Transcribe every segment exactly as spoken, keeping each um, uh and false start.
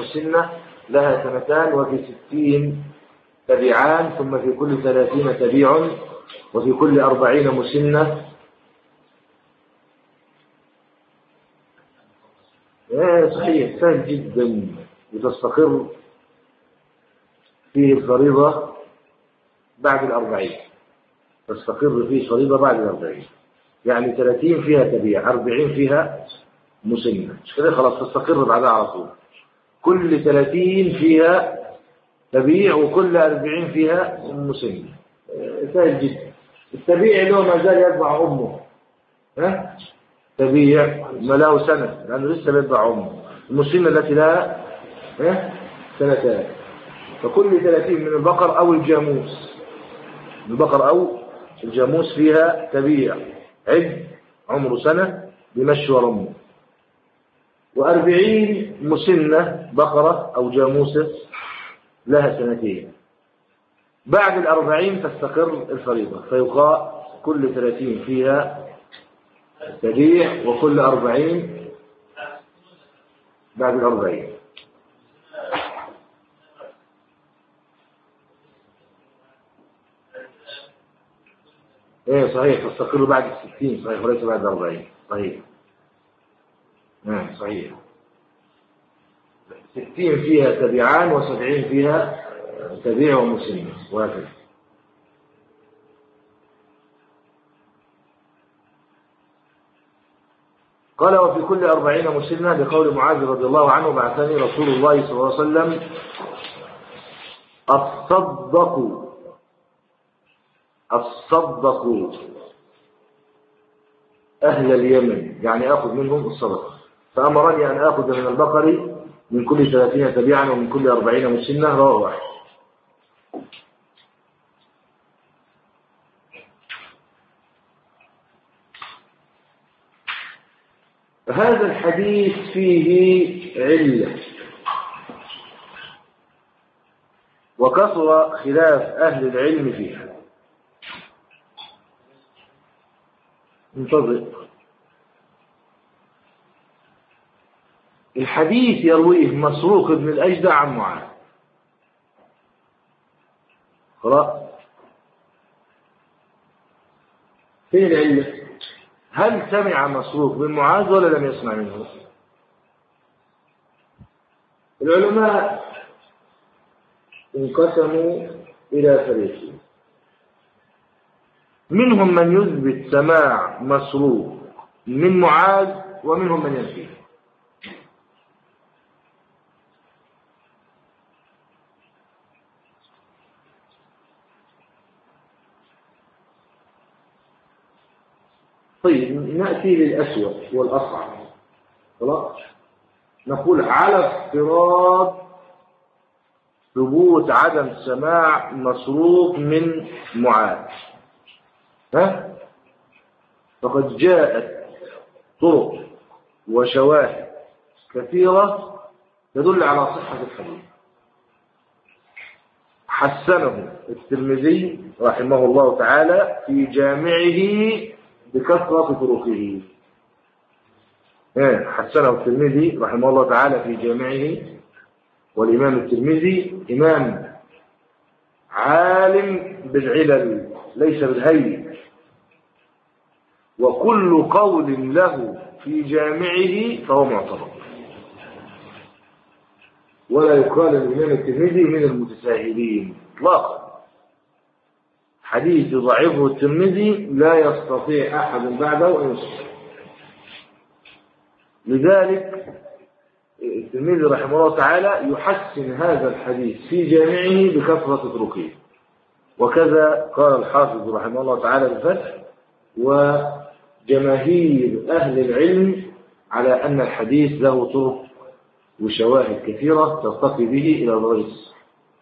مسنة لها سنتان، وفي ستين تبيعان، ثم في كل ثلاثين تبيع، وفي كل أربعين مسنة. ايه صحيح، سهل جدا، وتستقر فيه الفريضة بعد الأربعين، تستقر فيه الفريضة بعد الأربعين، يعني ثلاثين فيها تبيع، أربعين فيها مسنة، مش كده؟ خلاص تستقر بعدها على طول. كل ثلاثين فيها تبيع، وكل أربعين فيها مسنة. سهل جدا. التبيع له ما زال يتبع أمه، ها؟ تبيع ما له سنة لأنه لسه بيتبع أمه. المسنة التي لها ها سنتان. فكل ثلاثين من البقر أو الجاموس، البقر أو الجاموس فيها تبيع عد عمره سنة بمشي ورمه. وأربعين مسنة بقرة أو جاموسة لها سنتين. بعد الأربعين تستقر الفريضة، فيقال كل ثلاثين فيها تبيع، وكل أربعين بعد الأربعين. ايه صحيح، تستقر بعد الستين، صحيح، وليس بعد الأربعين، صحيح. نعم صحيح. ستين فيها تبيعان، وسبعين فيها تبيع ومسنة، وهكذا. قال وفي كل أربعين مسنة، لقول معاذ رضي الله عنه بعثني رسول الله صلى الله عليه وسلم أتصدق أتصدق أهل اليمن، يعني أخذ منهم الصدقة، فأمرني أن أخذ من البقر من كل ثلاثين تبيعا ومن كل أربعين مسنة. رواه واحد. هذا الحديث فيه علة، وكثر خلاف أهل العلم فيها. انتظر. الحديث يرويه مسروق بن الأجدع عن معاذ. قرأ. فين العلة؟ هل سمع مسروق بن معاذ ولا لم يسمع منه؟ العلماء انقسموا إلى فريقين، منهم من يثبت سماع مسروق من معاذ، ومنهم من ينفيه. طيب نأتي للأسوأ والأصعب. خلاص، نقول على افتراض ثبوت عدم سماع مسروق من معاذ، ها؟ فقد جاءت طرق وشواهد كثيرة تدل على صحة الحديث. حسنه الترمذي رحمه الله تعالى في جامعه بكثرة طرقه. حسنه الترمذي رحمه الله تعالى في جامعه، والإمام الترمذي إمام عالم بالعلل ليس بالهي، وكل قول له في جامعه فهو معتبر، ولا يقال الإمام الترمذي من المتساهلين اطلاقا. حديث ضعيفه الترمذي لا يستطيع أحد بعده أن يصححه. لذلك الترمذي رحمه الله تعالى يحسن هذا الحديث في جامعه بكثرة طرقه، وكذا قال الحافظ رحمه الله تعالى بالفتح. وجماهير أهل العلم على أن الحديث له طرق وشواهد كثيرة ترتقي به إلى درجة الصحة.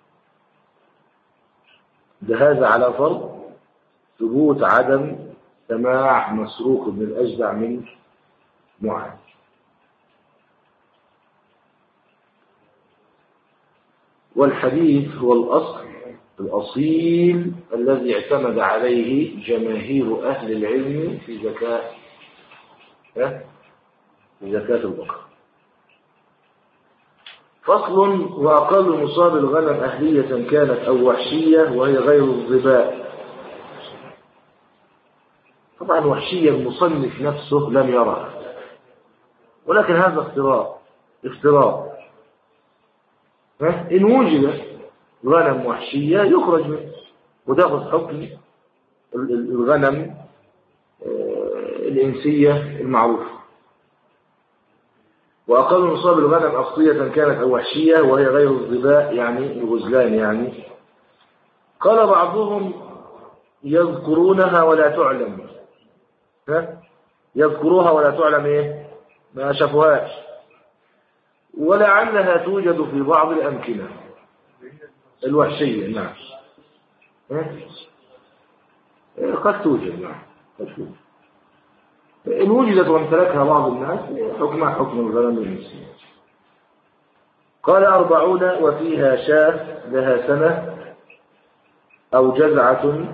هذا على فرض ثبوت عدم سماع مسروق بن الأجدع من معاذ. والحديث هو الأصل الأصيل الذي اعتمد عليه جماهير أهل العلم في زكاة في زكاة البقر. فصل. وأقل نصاب الغنم أهلية كانت أو وحشية وهي غير الظباء. طبعا وحشية المصنف نفسه لم يرها، ولكن هذا افتراء افتراء إن وجد غنم وحشية يخرج منه وتأخذ حكم الغنم الإنسية المعروفة. وأقل نصاب الغنم أصلية كانت أو وحشية وهي غير الظباء يعني الغزلان. يعني قال بعضهم يذكرونها ولا تعلم، ها؟ يذكروها ولا تعلم إيه؟ ما شافوهاش، ولعلها توجد في بعض الأمكنة الوحشية. نعم قد توجد. نعم قد توجد. إن وجدت وامتلكها بعض الناس حكمها حكم الغنم الإنسية. قال أربعون وفيها شاة لها سنة أو جزعة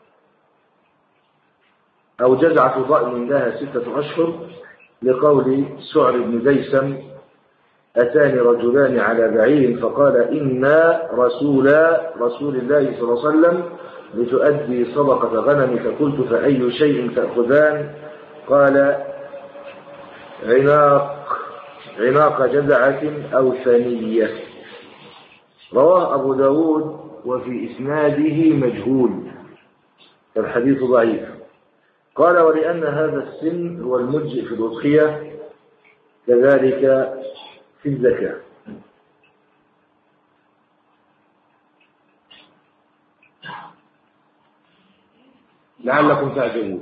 أو جزعة ضأن لها ستة أشهر، لقول سعر بن ديسم أتاني رجلان على بعير فقال إنا رسول رسول الله صلى الله عليه وسلم لتؤدي صدقة غنمك، قلت فأي شيء تأخذان؟ قال عناق عناق جزعة أو ثنية. رواه أبو داود وفي إسناده مجهول فالحديث ضعيف. قال ولأن هذا السن هو المجزئ في الأضحية كذلك في الزكاة. لعلكم تعجبون.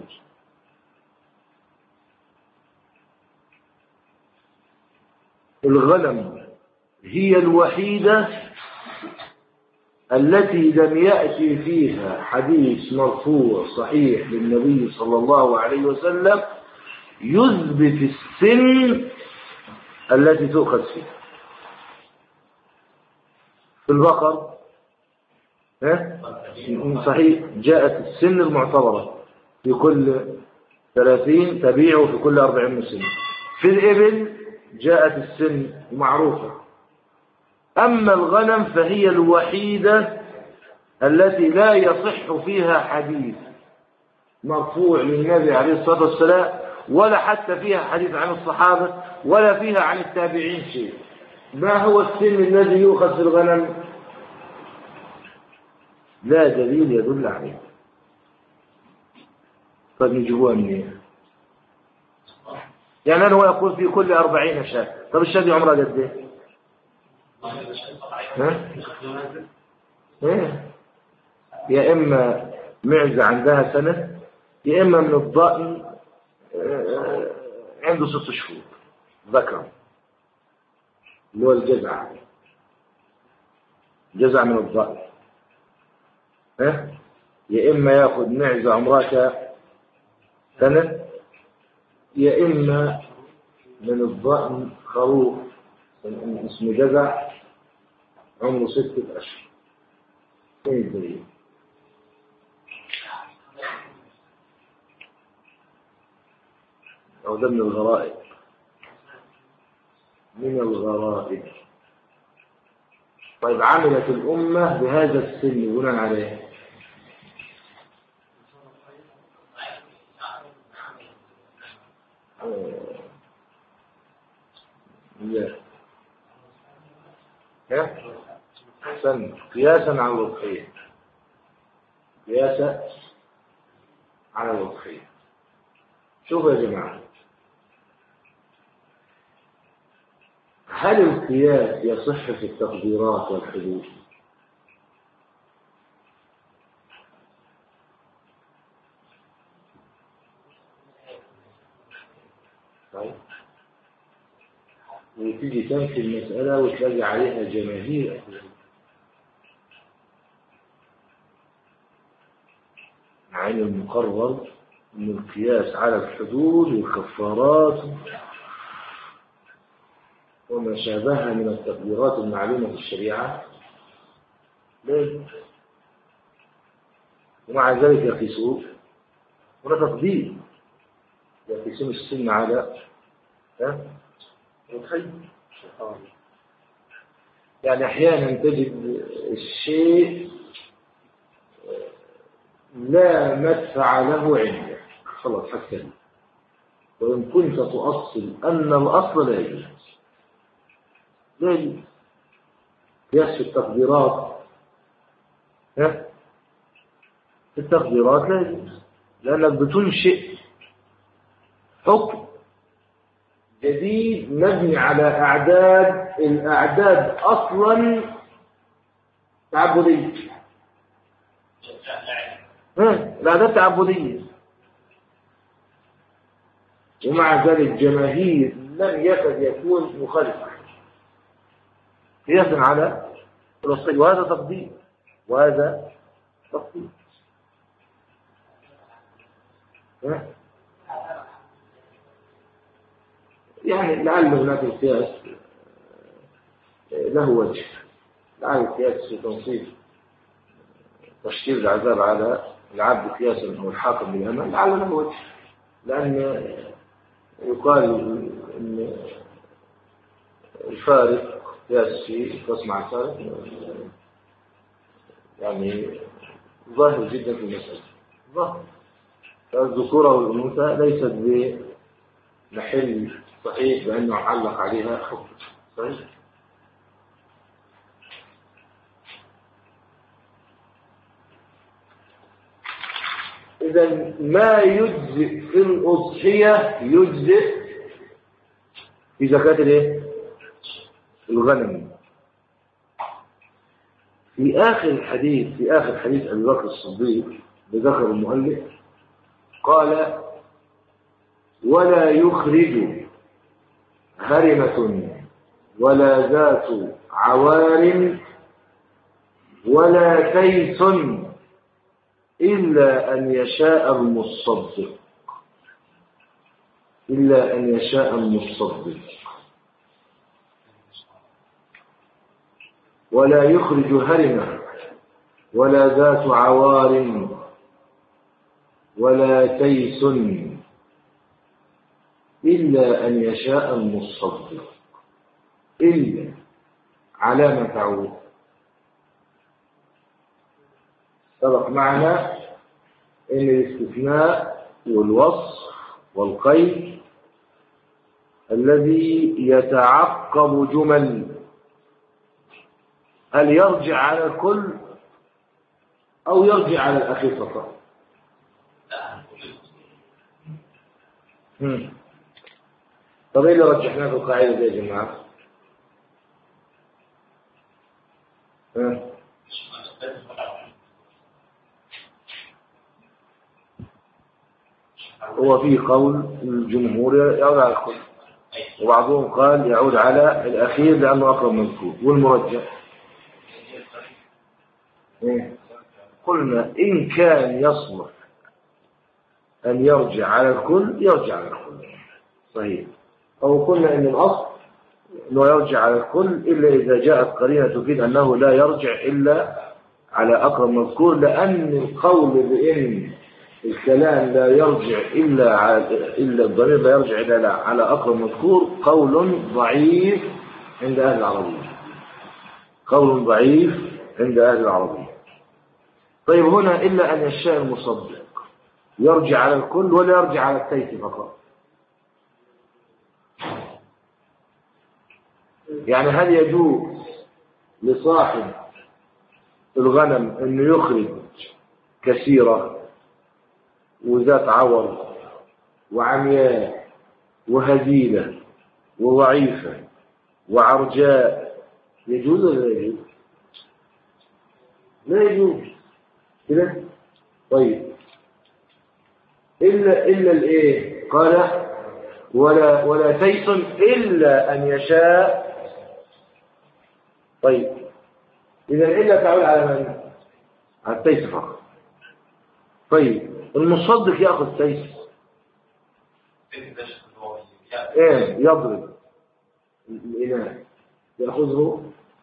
الغنم هي الوحيدة التي لم يأتي فيها حديث مرفوع صحيح للنبي صلى الله عليه وسلم يثبت السن التي تؤخذ فيها. في البقر صحيح جاءت السن المعتبرة في كل ثلاثين تبيع وفي كل أربعين مسنة. في الإبل جاءت السن معروفة. أما الغنم فهي الوحيدة التي لا يصح فيها حديث مرفوع للنبي عليه الصلاة والسلام، ولا حتى فيها حديث عن الصحابة، ولا فيها عن التابعين شيء. ما هو السن الذي يؤخذ في الغنم؟ لا دليل يدل عليه. طيب نجيبوها منين؟ يعني أنا هو يقول في كل أربعين شاة. طب الشاة دي عمرها قد إيه؟ ها؟ إيه؟ يا إما معزة عندها سنة، يا إما من الضأن عنده ست شهور ذكر اللي هو الجزع جزع من الضأن. ها؟ يا إما يأخذ معزة عمرها سنة، يا إما من الضأن خروف اسمه جزع عمره ستة أشهر. ايه الدليل؟ أو ده من الغرائب من الغرائب. طيب عملت الأمة بهذا السن بناء عليه؟ لا. ها؟ أحسن. قياسا على الوضحية قياسا على الوضحية. شوفوا يا جماعة، هل القياس يصح في التقديرات والحدود؟ طيب وتيجي تنفي المسألة وتلاقي عليها جماهير. عين المقرر من القياس على الحدود والكفارات وما شابهها من التقديرات المعلومة في الشريعة ليه؟ ومع ذلك يقيسون ولا تقدير، يقيسون السن على ها؟ يعني أحيانا تجد الشيء لا مدفع له عندك خلاص حسن، وإن كنت تؤصل أن الأصل لا يجوز لا يجوز قياس التقديرات، ها التقديرات لا يجوز لأنك بتنشئ حكم جديد مبني على أعداد، الأعداد أصلا تعبدية، ها الأعداد تعبدية، ومع ذلك جماهير لم يكد يكون مخالفا قياسا على الأصل، وهذا تقدير وهذا تقدير. يعني لعل هناك القياس له وجه، لعل القياس في تنصيف تشكيل العذاب على العبد قياسا أو الحاكم بالأمان لعل له وجه، لأن يقال أن الفارق قياس في قياس مع الفارق يعني ظاهر جدا في المسألة، ظاهر فالذكورة والأنوثة ليست بمحل صحيح بأنه علق عليها حكم صحيح. إذا ما يجزئ في الأضحية يجزئ في زكاة الايه؟ الغنم. في آخر الحديث في آخر حديث أبي بكر الصديق بذكر المؤلف قال: ولا يخرج هرمة ولا ذات عوار ولا تيس إلا أن يشاء المصدق، إلا أن يشاء المصدق. ولا يخرج هرمة ولا ذات عوار ولا تيس إلا أن يشاء المصدق. إلا على ما تعود سبق معنا إن الاستثناء والوصف والقيد الذي يتعقب جمل، هل يرجع على الكل أو يرجع على الأخير فقط؟ طب إيه اللي رجحناه في القاعدة دي يا جماعة؟ ها؟ هو فيه قول الجمهور يعود على الكل، وبعضهم قال يعود على الأخير لأنه أقرب مذكور، والمرجح قلنا إن كان يصلح أن يرجع على الكل يرجع على الكل صحيح، أو قلنا إن الأصل أنه يرجع على الكل إلا إذا جاءت قرينة تفيد أنه لا يرجع إلا على أقرب مذكور، لأن القول بأن الكلام لا يرجع إلا على إلا الضمير لا يرجع إلا على أقرب مذكور قول ضعيف عند أهل العربية، قول ضعيف عند أهل العربية. طيب هنا إلا أن يشاء المصدق يرجع على الكل ولا يرجع على التيس فقط؟ يعني هل يجوز لصاحب الغنم أنه يخرج كثيرة وذات عور وعمياء وهزيلة وضعيفة وعرجاء، يجوز ولا لا يجوز؟ لا يجوز كده. طيب إلا إلا الإيه؟ قال ولا ولا تيس إلا أن يشاء. طيب إذا إلا تعود على من؟ على التيس فقط. طيب المصدق يأخذ تيس إيه؟ يضرب الإناء يأخذه،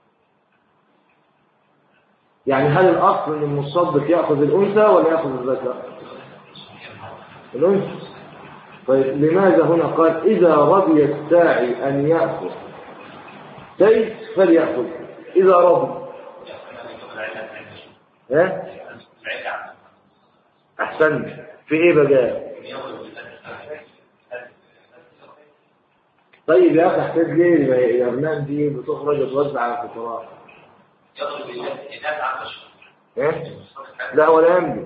يعني هل الأصل أن المصدق يأخذ الأنثى ولا يأخذ الذكر؟ الأنثى. طيب لماذا هنا قال إذا رضي الساعي أن يأخذ تيس فليأخذ؟ إذا رضي. ها؟ أحسن. في إيه بقى؟ طيب يا أخي احتاج ليه الأغنام دي بتخرج وتوزع على الفقراء؟ إيه؟ لا ولا يملك.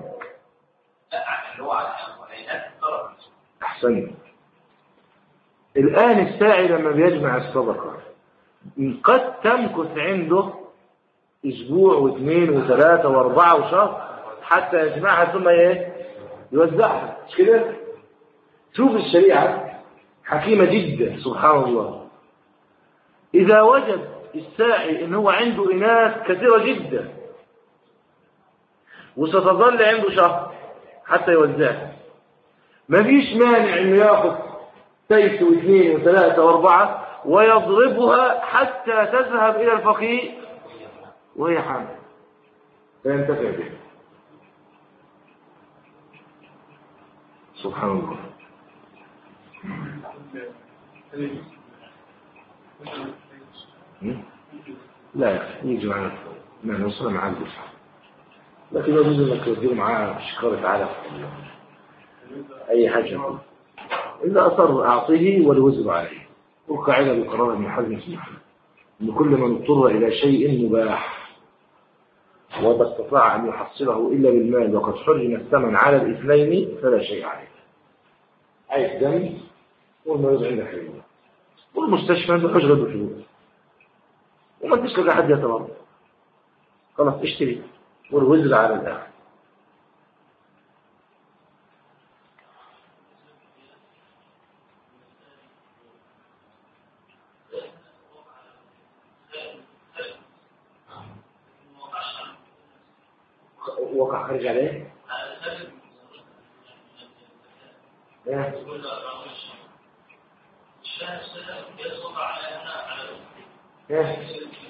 أحسن. الآن الساعي لما بيجمع الصدقة قد تمكث عنده أسبوع واثنين وثلاثة وأربعة وشهر حتى يجمعها ثم إيه؟ يوزعها. مش كده؟ شوف الشريعة حكيمة جدا سبحان الله. إذا وجد الساعي إن هو عنده إناث كثيرة جدا وستظل عنده شهر حتى يوزعها، ما فيش مانع إنه يأخذ سيس واثنين وثلاثة وأربعة ويضربها حتى تذهب إلى الفقير وهي حامل فينتفع بها. سبحان الله. لا يا أخي يجي معنا ما نوصل معاه الجسر، لكن يجوز انك تدير معاه شكارة علف اي حاجة الا اصر اعطيه والوزر عليه. والقاعدة بقرار ابن حزم سبحانه ان كل من اضطر الى شيء مباح وما استطاع ان يحصله الا بالمال وقد حرم الثمن على الاثنين فلا شيء عليه. عايز دم والمريض عنده حريم والمستشفى عنده حجرة بفلوس وما تسلق حد يتضرر، خلاص اشتري والوزر على الآخر. وقع خارج عليه ايه ايه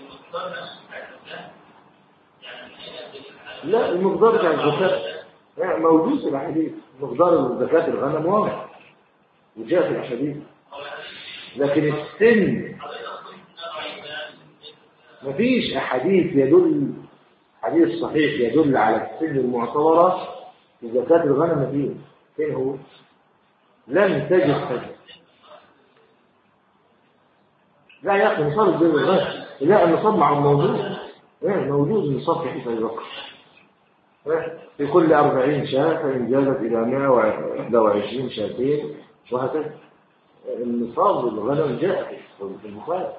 لا المقدار بتاع الزكاة موجود في الحديث. مقدار زكاة الغنم واضح وجاء في الحديث، لكن السن مفيش أحاديث يدل حديث صحيح يدل على السن المعتبرة في زكاة الغنم. مفيش. فين هو؟ لم تجد حديث. لا يا أخي نصاب الزين الغنم لا النصاب مع الموجود موجود النصاب في حيث البقر في كل أربعين شاة فإن زادت إلى مائة وواحد وعشرين شاتين وهكذا. النصاب الغنم جاء في البخاري.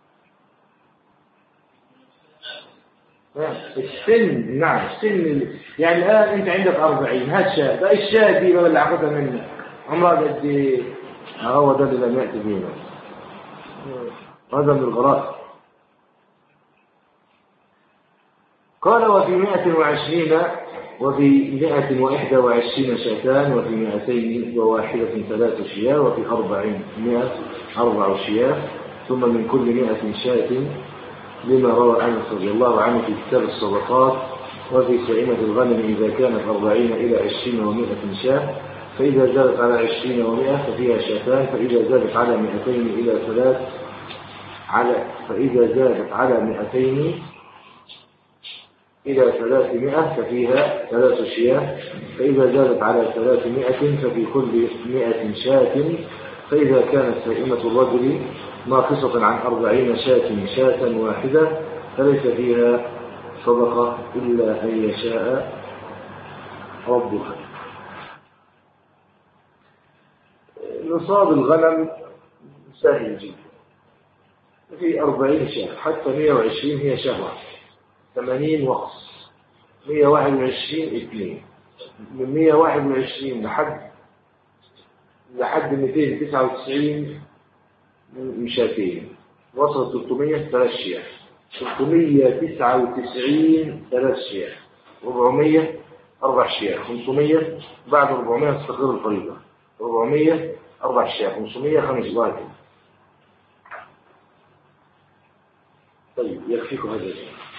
السن نعم السن يعني الآن أنت عندك أربعين هات شاة بقى الشاة دي بقى اللي عقدها منك عمرها قد إيه؟ هو ده اللي لم يأتي بينا. هذا من الغرائب. قال وفي مائة وعشرين وفي مائة وإحدى وعشرين شاتان وفي مائتين وواحدة ثلاث شياه وفي أربعين مائة أربع شياه ثم من كل مائة شاة لما روى أنس رضي الله عنه في كتاب الصدقات. وفي سعيمة الغنم إذا كانت أربعين إلى عشرين ومائة شاة فإذا زادت على عشرين ومائة ففيها شاتان فإذا زادت على مائتين إلى ثلاث على فإذا زادت على مائتين إلى ثلاثمائة ففيها ثلاث شياه فإذا زادت على ثلاثمائة ففي كل مائة شاة فإذا كانت سائمة الرجل ناقصة عن أربعين شاة شاة واحدة فليس فيها صدقة إلا أن يشاء ربها. نصاب الغنم سهل جدا في أربعين شاة حتى مائة وعشرين هي شهوة ثمانين وقص مائة وواحد وعشرين اثنين من مائة وواحد وعشرين لحد لحد مئتين وتسعة وتسعين مشاتين وصل ثلاثمائة ثلاث شياه ثلاثمائة وتسعة وتسعين ثلاث شياه أربعمائة أربع شياه خمسمائة بعد أربعمائة تستقر الفريضة أربعمائة أربع شياه خمسمائة خمس باكر. طيب يكفيكم هذا الشيء.